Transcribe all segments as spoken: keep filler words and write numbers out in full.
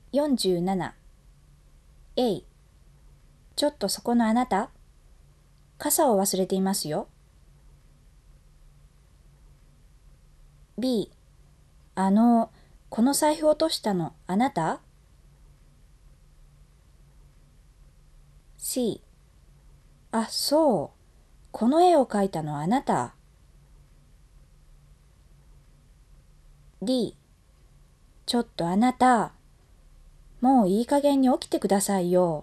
よんじゅうなな。エー、ちょっとそこのあなた、傘を忘れていますよ。ビー、あの、この財布落としたのあなた？ シー、あ、そう。この絵を描いたのあなた？ ディー、ちょっとあなた、もういい加減に起きてくださいよ。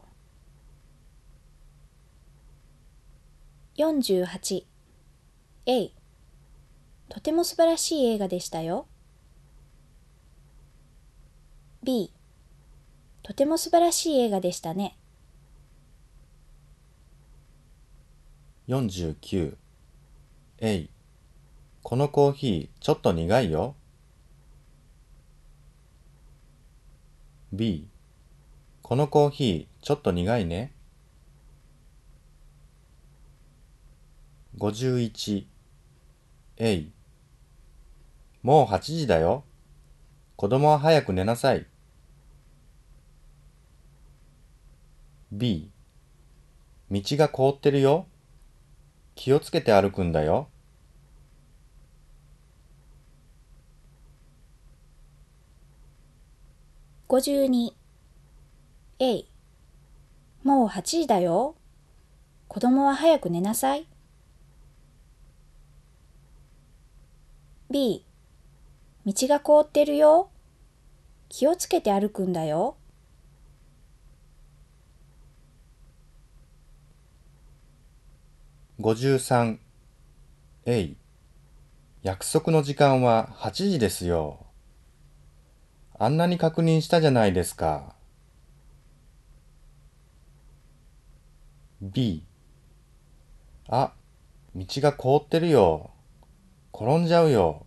よんじゅうはち。エー、とても素晴らしい映画でしたよ。ビー、とても素晴らしい映画でしたね。 よんじゅうきゅう。えい、このコーヒーちょっと苦いよ。B、このコーヒーちょっと苦いね。ごじゅういち。えい、もうはちじだよ。子供は早く寝なさい。B、道が凍ってるよ。気をつけて歩くんだよ。 ごじゅうに。エー、もうはちじだよ。子供は早く寝なさい。ビー、道が凍ってるよ。気をつけて歩くんだよ。 ごじゅうさん。えい、約束の時間ははちじですよ。あんなに確認したじゃないですか。B、あ、道が凍ってるよ。転んじゃうよ。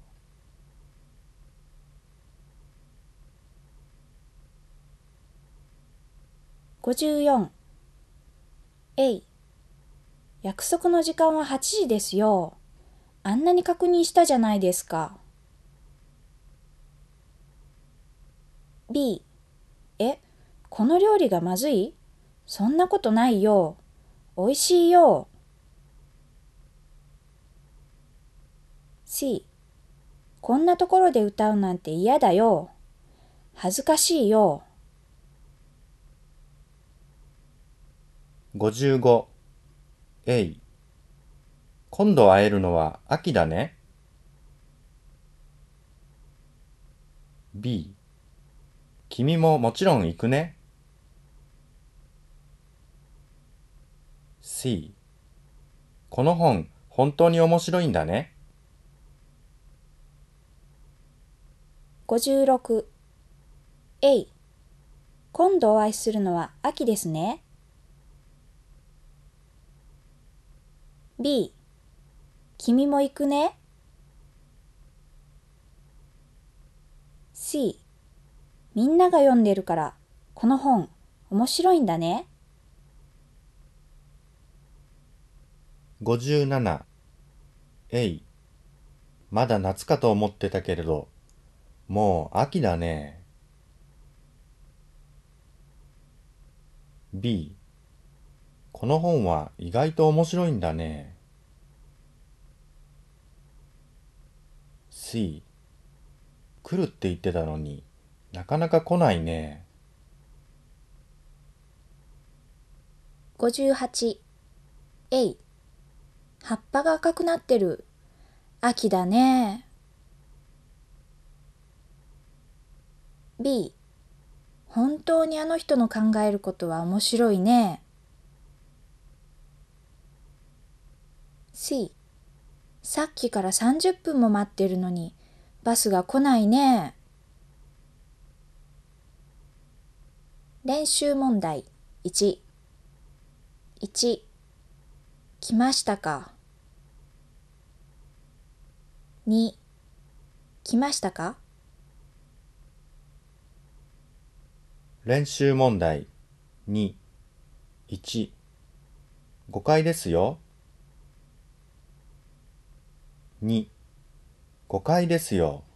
ごじゅうよん。エー、約束の時間ははちじですよ。あんなに確認したじゃないですか。ビー、え、この料理がまずい？そんなことないよ。おいしいよ。シー、こんなところで歌うなんて嫌だよ。恥ずかしいよ。 ごじゅうご。えい、今度会えるのは秋だね。B、君ももちろん行くね。C、この本本当に面白いんだね。 ごじゅうろく。エー、今度お会いするのは秋ですね。ビー、君も行くね。シー、みんなが読んでるから、この本面白いんだね。 ごじゅうなな。えい、まだ夏かと思ってたけれど、もう秋だね。B、この本は意外と面白いんだね。C、来るって言ってたのになかなか来ないね。 ごじゅうはち。エー、葉っぱが赤くなってる。秋だね。ビー、本当にあの人の考えることは面白いね。シー、さっきからさんじゅっぷんも待ってるのに、バスが来ないね。練習問題いち。いち、来ましたか？に、来ましたか？ 練習問題に。いち、ごかいですよ。に、ごかいですよ。